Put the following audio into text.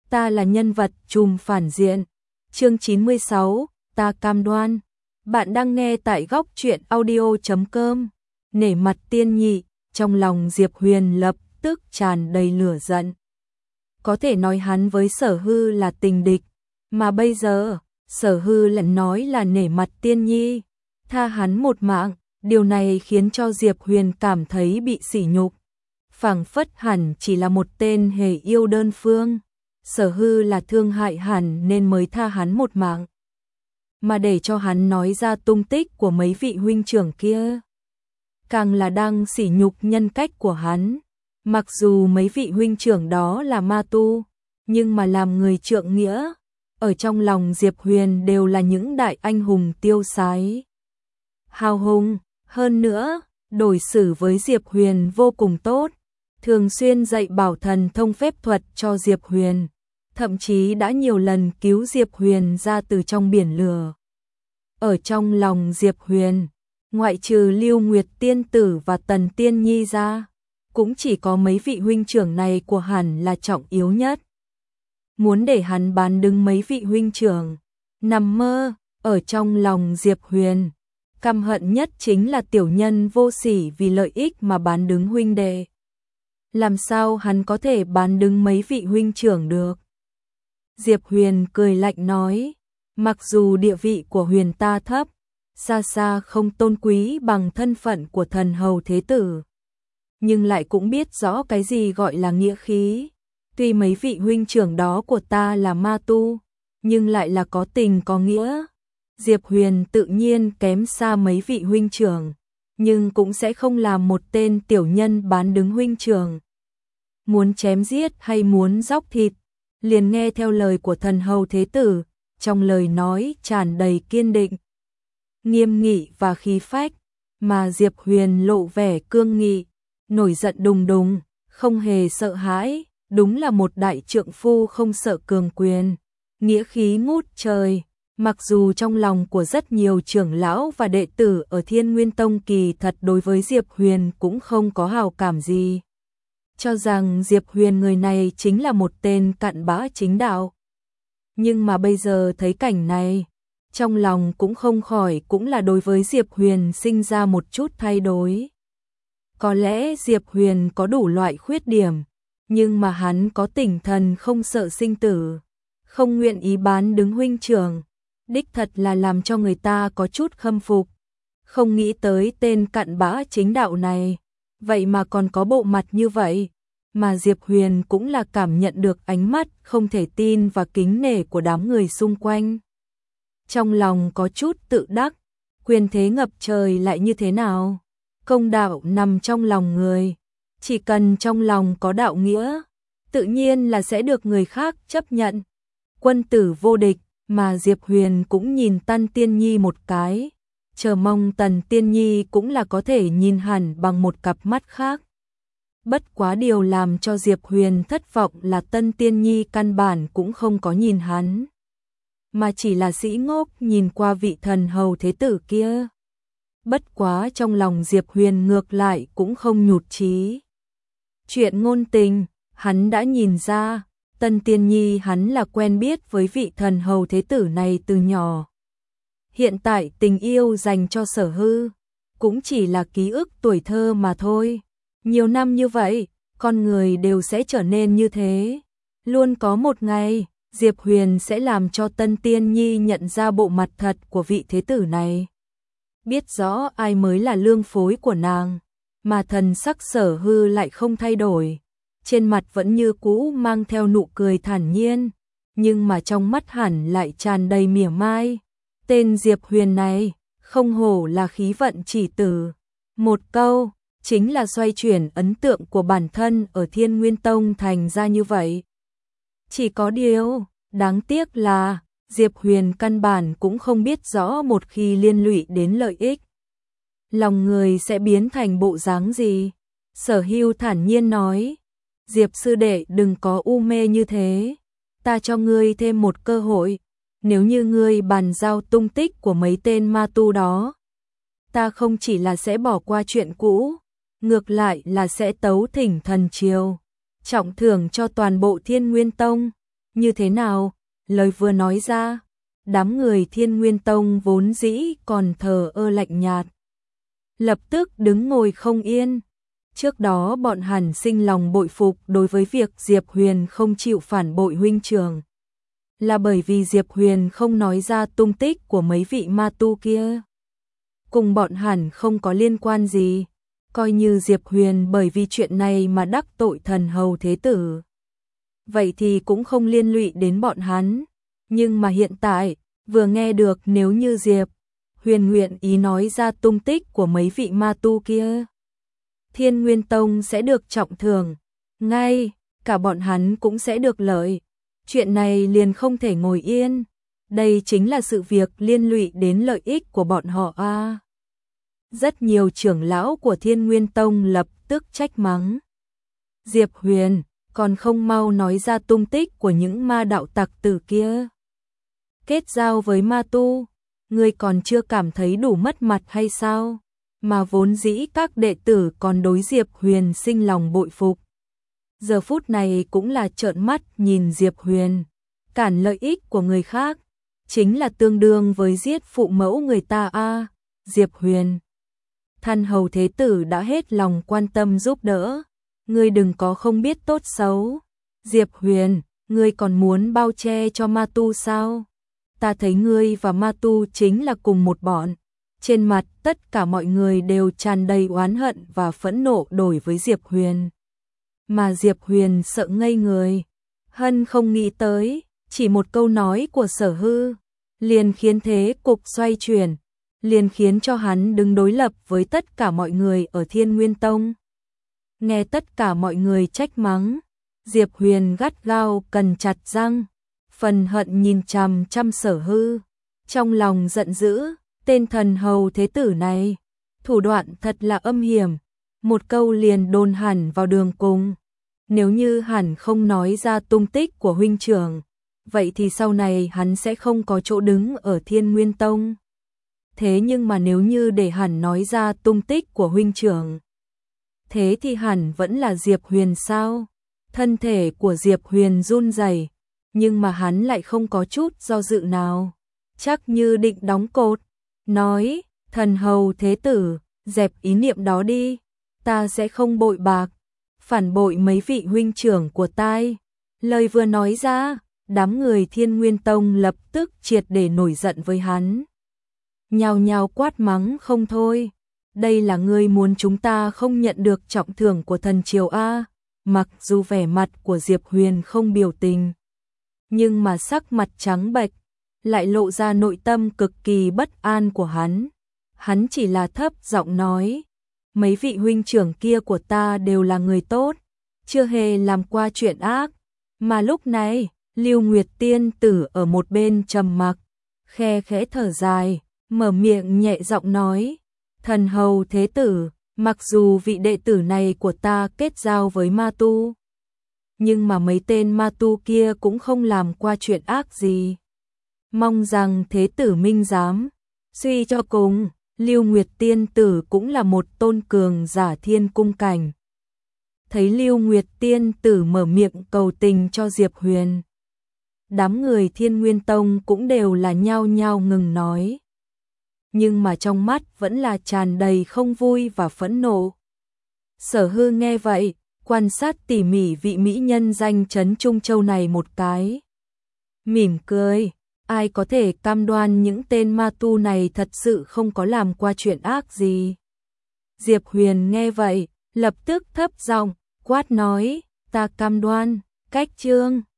ta là nhân vật trùm phản diện. Chương 96, ta cam đoan. Bạn đang nghe tại góc truyện audio.com. Nể mặt tiên nhị, trong lòng Diệp Huyền lập tức tràn đầy lửa giận. Có thể nói hắn với Sở Hư là tình địch, mà bây giờ, Sở Hư lại nói là nể mặt tiên nhi, tha hắn một mạng, điều này khiến cho Diệp Huyền cảm thấy bị sỉ nhục. Phảng phất hẳn chỉ là một tên hề yêu đơn phương, Sở Hư là thương hại hẳn nên mới tha hắn một mạng. Mà để cho hắn nói ra tung tích của mấy vị huynh trưởng kia, càng là đang sỉ nhục nhân cách của hắn. Mặc dù mấy vị huynh trưởng đó là ma tu, nhưng mà làm người trượng nghĩa, ở trong lòng Diệp Huyền đều là những đại anh hùng tiêu sái, hào hùng. Hơn nữa, đối xử với Diệp Huyền vô cùng tốt, thường xuyên dạy bảo thần thông phép thuật cho Diệp Huyền, thậm chí đã nhiều lần cứu Diệp Huyền ra từ trong biển lửa. Ở trong lòng Diệp Huyền, ngoại trừ Lưu Nguyệt Tiên Tử và Tần Tiên Nhi ra, cũng chỉ có mấy vị huynh trưởng này của hắn là trọng yếu nhất. Muốn để hắn bán đứng mấy vị huynh trưởng, nằm mơ. Ở trong lòng Diệp Huyền, căm hận nhất chính là tiểu nhân vô sỉ vì lợi ích mà bán đứng huynh đệ. Làm sao hắn có thể bán đứng mấy vị huynh trưởng được? Diệp Huyền cười lạnh nói, mặc dù địa vị của Huyền ta thấp, xa xa không tôn quý bằng thân phận của thần hầu thế tử, nhưng lại cũng biết rõ cái gì gọi là nghĩa khí. Tuy mấy vị huynh trưởng đó của ta là ma tu, nhưng lại là có tình có nghĩa. Diệp Huyền tự nhiên kém xa mấy vị huynh trưởng, nhưng cũng sẽ không làm một tên tiểu nhân bán đứng huynh trưởng. Muốn chém giết hay muốn dóc thịt, liền nghe theo lời của thần hầu thế tử, trong lời nói tràn đầy kiên định, nghiêm nghị và khí phách, mà Diệp Huyền lộ vẻ cương nghị, nổi giận đùng đùng, không hề sợ hãi, đúng là một đại trượng phu không sợ cường quyền, nghĩa khí ngút trời. Mặc dù trong lòng của rất nhiều trưởng lão và đệ tử ở Thiên Nguyên Tông kỳ thật đối với Diệp Huyền cũng không có hào cảm gì, cho rằng Diệp Huyền người này chính là một tên cặn bã chính đạo. Nhưng mà bây giờ thấy cảnh này, trong lòng cũng không khỏi cũng là đối với Diệp Huyền sinh ra một chút thay đổi. Có lẽ Diệp Huyền có đủ loại khuyết điểm, nhưng mà hắn có tinh thần không sợ sinh tử, không nguyện ý bán đứng huynh trưởng, đích thật là làm cho người ta có chút khâm phục. Không nghĩ tới tên cặn bã chính đạo này, vậy mà còn có bộ mặt như vậy, mà Diệp Huyền cũng là cảm nhận được ánh mắt không thể tin và kính nể của đám người xung quanh. Trong lòng có chút tự đắc, quyền thế ngập trời lại như thế nào? Công đạo nằm trong lòng người, chỉ cần trong lòng có đạo nghĩa, tự nhiên là sẽ được người khác chấp nhận. Quân tử vô địch. Mà Diệp Huyền cũng nhìn Tần Tiên Nhi một cái, chờ mong Tần Tiên Nhi cũng là có thể nhìn hẳn bằng một cặp mắt khác. Bất quá điều làm cho Diệp Huyền thất vọng là Tần Tiên Nhi căn bản cũng không có nhìn hắn, mà chỉ là sĩ ngốc nhìn qua vị thần hầu thế tử kia. Bất quá trong lòng Diệp Huyền ngược lại cũng không nhụt chí. Chuyện ngôn tình, hắn đã nhìn ra. Tần Tiên Nhi hắn là quen biết với vị thần hầu thế tử này từ nhỏ. Hiện tại tình yêu dành cho Sở Hư cũng chỉ là ký ức tuổi thơ mà thôi. Nhiều năm như vậy, con người đều sẽ trở nên như thế. Luôn có một ngày, Diệp Huyền sẽ làm cho Tần Tiên Nhi nhận ra bộ mặt thật của vị thế tử này. Biết rõ ai mới là lương phối của nàng, mà thần sắc Sở Hư lại không thay đổi. Trên mặt vẫn như cũ mang theo nụ cười thản nhiên, nhưng mà trong mắt hẳn lại tràn đầy mỉa mai. Tên Diệp Huyền này, không hổ là khí vận chỉ tử. Một câu, chính là xoay chuyển ấn tượng của bản thân ở Thiên Nguyên Tông thành ra như vậy. Chỉ có điều, đáng tiếc là, Diệp Huyền căn bản cũng không biết rõ một khi liên lụy đến lợi ích, lòng người sẽ biến thành bộ dáng gì. Sở Hưu thản nhiên nói, Diệp sư đệ đừng có u mê như thế, ta cho ngươi thêm một cơ hội, nếu như ngươi bàn giao tung tích của mấy tên ma tu đó, ta không chỉ là sẽ bỏ qua chuyện cũ, ngược lại là sẽ tấu thỉnh thần triều, trọng thưởng cho toàn bộ Thiên Nguyên Tông, Như thế nào? Lời vừa nói ra, đám người Thiên Nguyên Tông vốn dĩ còn thờ ơ lạnh nhạt, lập tức đứng ngồi không yên. Trước đó bọn hẳn sinh lòng bội phục đối với việc Diệp Huyền không chịu phản bội huynh trưởng, là bởi vì Diệp Huyền không nói ra tung tích của mấy vị ma tu kia. Cùng bọn hẳn không có liên quan gì, coi như Diệp Huyền bởi vì chuyện này mà đắc tội thần hầu thế tử, vậy thì cũng không liên lụy đến bọn hắn. Nhưng mà hiện tại, vừa nghe được nếu như Diệp Huyền nguyện ý nói ra tung tích của mấy vị ma tu kia, Thiên Nguyên Tông sẽ được trọng thưởng, ngay cả bọn hắn cũng sẽ được lợi. Chuyện này liền không thể ngồi yên, đây chính là sự việc liên lụy đến lợi ích của bọn họ a. Rất nhiều trưởng lão của Thiên Nguyên Tông lập tức trách mắng. Diệp Huyền, còn không mau nói ra tung tích của những ma đạo tặc tử kia. Kết giao với ma tu, ngươi còn chưa cảm thấy đủ mất mặt hay sao? Mà vốn dĩ các đệ tử còn đối Diệp Huyền sinh lòng bội phục, giờ phút này cũng là trợn mắt nhìn Diệp Huyền. Cản lợi ích của người khác, chính là tương đương với giết phụ mẫu người ta a. Diệp Huyền, Thần hầu thế tử đã hết lòng quan tâm giúp đỡ, ngươi đừng có không biết tốt xấu. Diệp Huyền, ngươi còn muốn bao che cho ma tu sao? Ta thấy ngươi và ma tu chính là cùng một bọn. Trên mặt tất cả mọi người đều tràn đầy oán hận và phẫn nộ đối với Diệp Huyền. Mà Diệp Huyền sợ ngây người, hân không nghĩ tới, chỉ một câu nói của Sở Hư liền khiến thế cục xoay chuyển, liền khiến cho hắn đứng đối lập với tất cả mọi người ở Thiên Nguyên Tông. Nghe tất cả mọi người trách mắng, Diệp Huyền gắt gao cắn chặt răng, phần hận nhìn chằm chằm Sở Hư, trong lòng giận dữ, tên thần hầu thế tử này, thủ đoạn thật là âm hiểm, một câu liền đôn hẳn vào đường cùng. Nếu như hẳn không nói ra tung tích của huynh trưởng, vậy thì sau này hắn sẽ không có chỗ đứng ở Thiên Nguyên Tông. Thế nhưng mà nếu như để hẳn nói ra tung tích của huynh trưởng, thế thì hẳn vẫn là Diệp Huyền sao? Thân thể của Diệp Huyền run rẩy, nhưng mà hắn lại không có chút do dự nào, chắc như định đóng cột, nói, thần hầu thế tử, dẹp ý niệm đó đi, ta sẽ không bội bạc, phản bội mấy vị huynh trưởng của tai. Lời vừa nói ra, đám người Thiên Nguyên Tông lập tức triệt để nổi giận với hắn, nhao nhao quát mắng không thôi. Đây là ngươi muốn chúng ta không nhận được trọng thưởng của thần triều a? Mặc dù vẻ mặt của Diệp Huyền không biểu tình, nhưng mà sắc mặt trắng bệch lại lộ ra nội tâm cực kỳ bất an của hắn. Hắn chỉ là thấp giọng nói, mấy vị huynh trưởng kia của ta đều là người tốt, chưa hề làm qua chuyện ác. Mà lúc này, Lưu Nguyệt Tiên tử ở một bên trầm mặc, khe khẽ thở dài, mở miệng nhẹ giọng nói, thần hầu thế tử, mặc dù vị đệ tử này của ta kết giao với ma tu, nhưng mà mấy tên ma tu kia cũng không làm qua chuyện ác gì. Mong rằng thế tử minh giám. Suy cho cùng, Lưu Nguyệt Tiên tử cũng là một tôn cường giả thiên cung cảnh. Thấy Lưu Nguyệt Tiên tử mở miệng cầu tình cho Diệp Huyền, đám người Thiên Nguyên Tông cũng đều là nhao nhao ngừng nói, nhưng mà trong mắt vẫn là tràn đầy không vui và phẫn nộ. Sở Hư nghe vậy, quan sát tỉ mỉ vị mỹ nhân danh chấn Trung Châu này một cái, mỉm cười, ai có thể cam đoan những tên ma tu này thật sự không có làm qua chuyện ác gì. Diệp Huyền nghe vậy, lập tức thấp giọng quát nói, ta cam đoan. Cách chương